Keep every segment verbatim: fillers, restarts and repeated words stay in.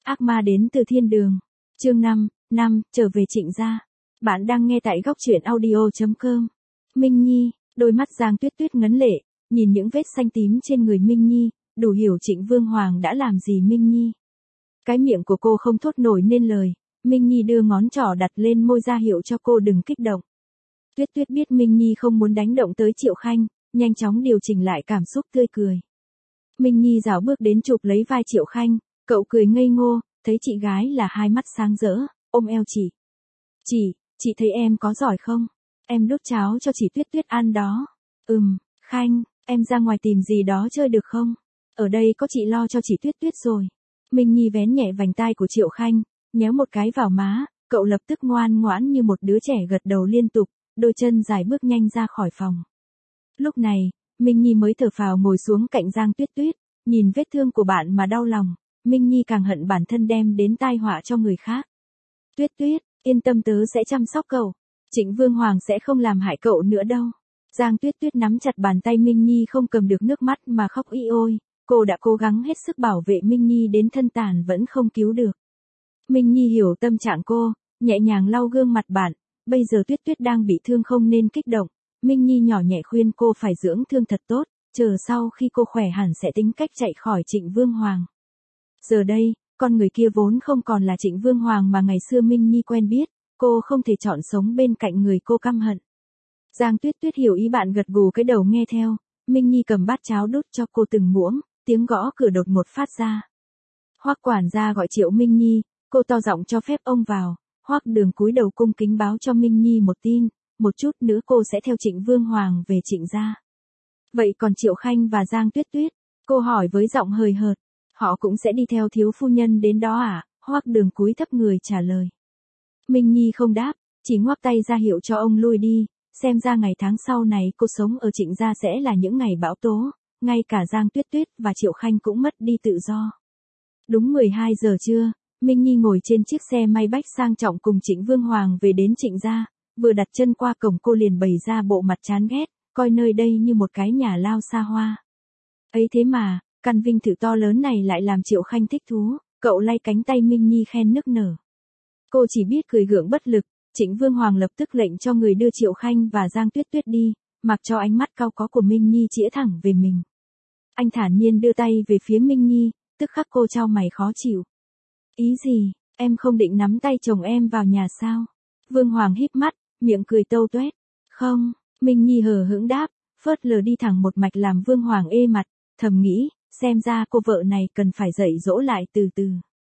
Ác ma đến từ thiên đường. Chương năm, năm, trở về Trịnh gia. Bạn đang nghe tại góc truyện audio chấm com. Minh Nhi, đôi mắt Giang Tuyết Tuyết ngấn lệ, nhìn những vết xanh tím trên người Minh Nhi, đủ hiểu Trịnh Vương Hoàng đã làm gì Minh Nhi. Cái miệng của cô không thốt nổi nên lời, Minh Nhi đưa ngón trỏ đặt lên môi ra hiệu cho cô đừng kích động. Tuyết Tuyết biết Minh Nhi không muốn đánh động tới Triệu Khanh, nhanh chóng điều chỉnh lại cảm xúc tươi cười. Minh Nhi rảo bước đến chụp lấy vai Triệu Khanh, cậu cười ngây ngô, thấy chị gái là hai mắt sáng rỡ, ôm eo chị. Chị, chị thấy em có giỏi không? Em đút cháo cho chị Tuyết Tuyết ăn đó. Ừm, Khanh, em ra ngoài tìm gì đó chơi được không? Ở đây có chị lo cho chị Tuyết Tuyết rồi. Minh Nhi vén nhẹ vành tai của Triệu Khanh, nhéo một cái vào má, cậu lập tức ngoan ngoãn như một đứa trẻ gật đầu liên tục, đôi chân dài bước nhanh ra khỏi phòng. Lúc này, Minh Nhi mới thở phào ngồi xuống cạnh Giang Tuyết Tuyết, nhìn vết thương của bạn mà đau lòng, Minh Nhi càng hận bản thân đem đến tai họa cho người khác. Tuyết Tuyết, yên tâm tớ sẽ chăm sóc cậu, Trịnh Vương Hoàng sẽ không làm hại cậu nữa đâu. Giang Tuyết Tuyết nắm chặt bàn tay Minh Nhi không cầm được nước mắt mà khóc ỉ ôi, cô đã cố gắng hết sức bảo vệ Minh Nhi đến thân tàn vẫn không cứu được. Minh Nhi hiểu tâm trạng cô, nhẹ nhàng lau gương mặt bạn, bây giờ Tuyết Tuyết đang bị thương không nên kích động. Minh Nhi nhỏ nhẹ khuyên cô phải dưỡng thương thật tốt, chờ sau khi cô khỏe hẳn sẽ tính cách chạy khỏi Trịnh Vương Hoàng. Giờ đây, con người kia vốn không còn là Trịnh Vương Hoàng mà ngày xưa Minh Nhi quen biết, cô không thể chọn sống bên cạnh người cô căm hận. Giang Tuyết Tuyết hiểu ý bạn gật gù cái đầu nghe theo, Minh Nhi cầm bát cháo đút cho cô từng muỗng, tiếng gõ cửa đột ngột phát ra. Hoắc quản gia gọi Triệu Minh Nhi, cô to giọng cho phép ông vào, Hoắc Đường cúi đầu cung kính báo cho Minh Nhi một tin. Một chút nữa cô sẽ theo Trịnh Vương Hoàng về Trịnh gia. Vậy còn Triệu Khanh và Giang Tuyết Tuyết? Cô hỏi với giọng hời hợt. Họ cũng sẽ đi theo thiếu phu nhân đến đó à? Hoắc Đường cúi thấp người trả lời. Minh Nhi không đáp, chỉ ngoắc tay ra hiệu cho ông lui đi, xem ra ngày tháng sau này cô sống ở Trịnh gia sẽ là những ngày bão tố, ngay cả Giang Tuyết Tuyết và Triệu Khanh cũng mất đi tự do. Đúng mười hai giờ trưa, Minh Nhi ngồi trên chiếc xe may bách sang trọng cùng Trịnh Vương Hoàng về đến Trịnh gia. Vừa đặt chân qua cổng cô liền bày ra bộ mặt chán ghét, coi nơi đây như một cái nhà lao xa hoa. Ấy thế mà, căn vinh thự to lớn này lại làm Triệu Khanh thích thú, cậu lay cánh tay Minh Nhi khen nức nở. Cô chỉ biết cười gượng bất lực, Trịnh Vương Hoàng lập tức lệnh cho người đưa Triệu Khanh và Giang Tuyết Tuyết đi, mặc cho ánh mắt cau có của Minh Nhi chĩa thẳng về mình. Anh thản nhiên đưa tay về phía Minh Nhi, tức khắc cô chau mày khó chịu. Ý gì, em không định nắm tay chồng em vào nhà sao? Vương Hoàng híp mắt, miệng cười tâu tuét. Không, Minh Nhi hờ hững đáp, phớt lờ đi thẳng một mạch làm Vương Hoàng ê mặt, thầm nghĩ, xem ra cô vợ này cần phải dạy dỗ lại từ từ.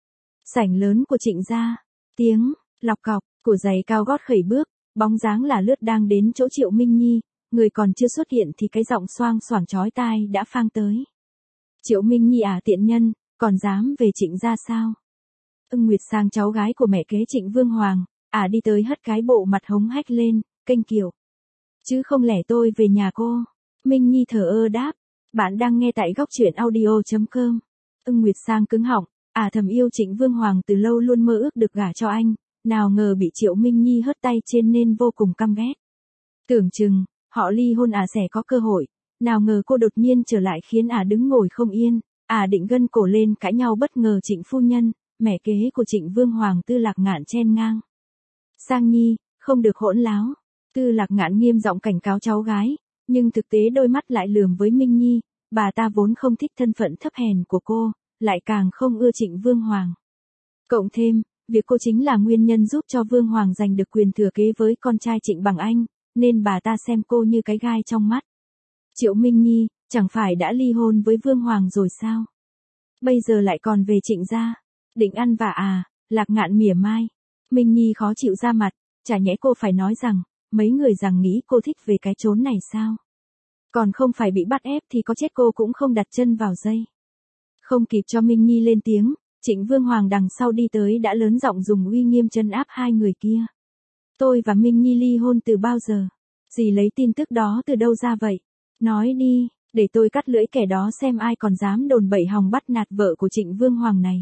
Sảnh lớn của Trịnh gia, tiếng, lọc cọc, của giày cao gót khẩy bước, bóng dáng là lướt đang đến chỗ Triệu Minh Nhi, người còn chưa xuất hiện thì cái giọng xoang xoảng chói tai đã phang tới. Triệu Minh Nhi à tiện nhân, còn dám về Trịnh gia sao? Ưng Nguyệt Sang cháu gái của mẹ kế Trịnh Vương Hoàng. À đi tới hất cái bộ mặt hống hách lên, kênh kiểu. Chứ không lẽ tôi về nhà cô. Minh Nhi thở ơ đáp. Bạn đang nghe tại góc truyện audio chấm com. Ưng Nguyệt Sang cứng họng. À thầm yêu Trịnh Vương Hoàng từ lâu luôn mơ ước được gả cho anh. Nào ngờ bị Triệu Minh Nhi hất tay trên nên vô cùng căm ghét. Tưởng chừng, họ ly hôn à sẽ có cơ hội. Nào ngờ cô đột nhiên trở lại khiến à đứng ngồi không yên. À định gân cổ lên cãi nhau bất ngờ Trịnh phu nhân, mẹ kế của Trịnh Vương Hoàng Tư Lạc Ngạn chen ngang. Sang Nhi, không được hỗn láo. Tư Lạc Ngạn nghiêm giọng cảnh cáo cháu gái, nhưng thực tế đôi mắt lại lườm với Minh Nhi, bà ta vốn không thích thân phận thấp hèn của cô, lại càng không ưa Trịnh Vương Hoàng. Cộng thêm, việc cô chính là nguyên nhân giúp cho Vương Hoàng giành được quyền thừa kế với con trai Trịnh Bằng Anh, nên bà ta xem cô như cái gai trong mắt. Triệu Minh Nhi, chẳng phải đã ly hôn với Vương Hoàng rồi sao? Bây giờ lại còn về Trịnh gia, định ăn vạ à? Lạc Ngạn mỉa mai. Minh Nhi khó chịu ra mặt, chả nhẽ cô phải nói rằng, mấy người rằng nghĩ cô thích về cái chốn này sao? Còn không phải bị bắt ép thì có chết cô cũng không đặt chân vào dây. Không kịp cho Minh Nhi lên tiếng, Trịnh Vương Hoàng đằng sau đi tới đã lớn giọng dùng uy nghiêm trấn áp hai người kia. Tôi và Minh Nhi ly hôn từ bao giờ? Dì lấy tin tức đó từ đâu ra vậy? Nói đi, để tôi cắt lưỡi kẻ đó xem ai còn dám đồn bậy hòng bắt nạt vợ của Trịnh Vương Hoàng này.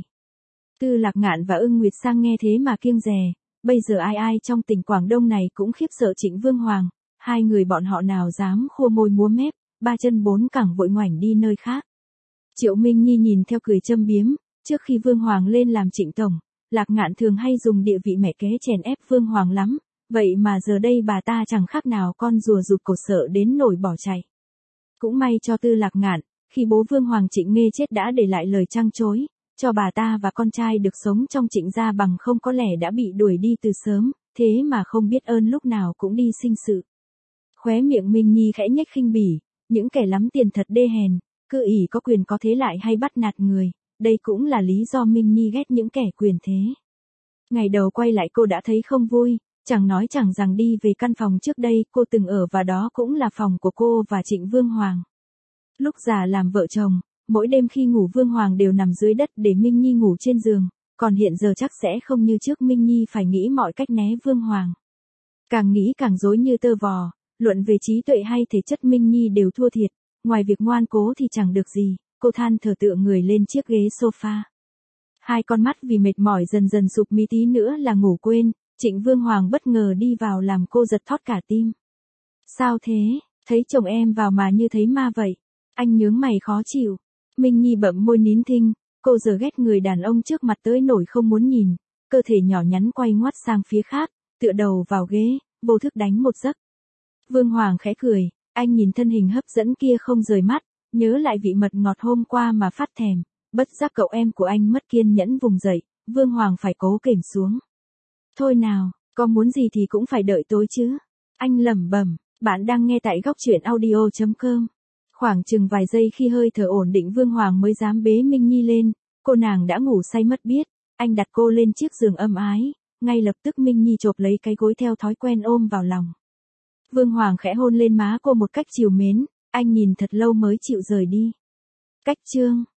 Tư Lạc Ngạn và Ưng Nguyệt Sang nghe thế mà kiêng dè, bây giờ ai ai trong tỉnh Quảng Đông này cũng khiếp sợ Trịnh Vương Hoàng, hai người bọn họ nào dám khua môi múa mép, ba chân bốn cẳng vội ngoảnh đi nơi khác. Triệu Minh Nhi nhìn theo cười châm biếm, Trước khi Vương Hoàng lên làm Trịnh Tổng, Lạc Ngạn thường hay dùng địa vị mẹ kế chèn ép Vương Hoàng lắm, vậy mà giờ đây bà ta chẳng khác nào con rùa rụt cổ sợ đến nổi bỏ chạy. Cũng may cho Tư Lạc Ngạn, khi bố Vương Hoàng Trịnh Nghê chết đã để lại lời trăng trối, cho bà ta và con trai được sống trong Trịnh gia, bằng không có lẽ đã bị đuổi đi từ sớm, thế mà không biết ơn lúc nào cũng đi sinh sự. Khóe miệng Minh Nhi khẽ nhếch khinh bỉ, những kẻ lắm tiền thật đê hèn, cứ ỷ có quyền có thế lại hay bắt nạt người, đây cũng là lý do Minh Nhi ghét những kẻ quyền thế. Ngày đầu quay lại cô đã thấy không vui, chẳng nói chẳng rằng đi về căn phòng trước đây cô từng ở, và đó cũng là phòng của cô và Trịnh Vương Hoàng. Lúc già làm vợ chồng, mỗi đêm khi ngủ Vương Hoàng đều nằm dưới đất để Minh Nhi ngủ trên giường, còn hiện giờ chắc sẽ không như trước, Minh Nhi phải nghĩ mọi cách né Vương Hoàng. Càng nghĩ càng rối như tơ vò, luận về trí tuệ hay thể chất Minh Nhi đều thua thiệt, ngoài việc ngoan cố thì chẳng được gì, cô than thở tựa người lên chiếc ghế sofa. Hai con mắt vì mệt mỏi dần dần sụp mi, tí nữa là ngủ quên, Trịnh Vương Hoàng bất ngờ đi vào làm cô giật thót cả tim. Sao thế, thấy chồng em vào mà như thấy ma vậy? Anh nhướng mày khó chịu. Minh Nhi bậm môi nín thinh, cô giờ ghét người đàn ông trước mặt tới nỗi không muốn nhìn, cơ thể nhỏ nhắn quay ngoắt sang phía khác, tựa đầu vào ghế, vô thức đánh một giấc. Vương Hoàng khẽ cười, anh nhìn thân hình hấp dẫn kia không rời mắt, nhớ lại vị mật ngọt hôm qua mà phát thèm, bất giác cậu em của anh mất kiên nhẫn vùng dậy, Vương Hoàng phải cố kềm xuống. Thôi nào, có muốn gì thì cũng phải đợi tối chứ. Anh lẩm bẩm. Bạn đang nghe tại góc truyện audio chấm com. Khoảng chừng vài giây khi hơi thở ổn định Vương Hoàng mới dám bế Minh Nhi lên, cô nàng đã ngủ say mất biết, anh đặt cô lên chiếc giường ấm ái, ngay lập tức Minh Nhi chộp lấy cái gối theo thói quen ôm vào lòng. Vương Hoàng khẽ hôn lên má cô một cách trìu mến, anh nhìn thật lâu mới chịu rời đi. Cách chương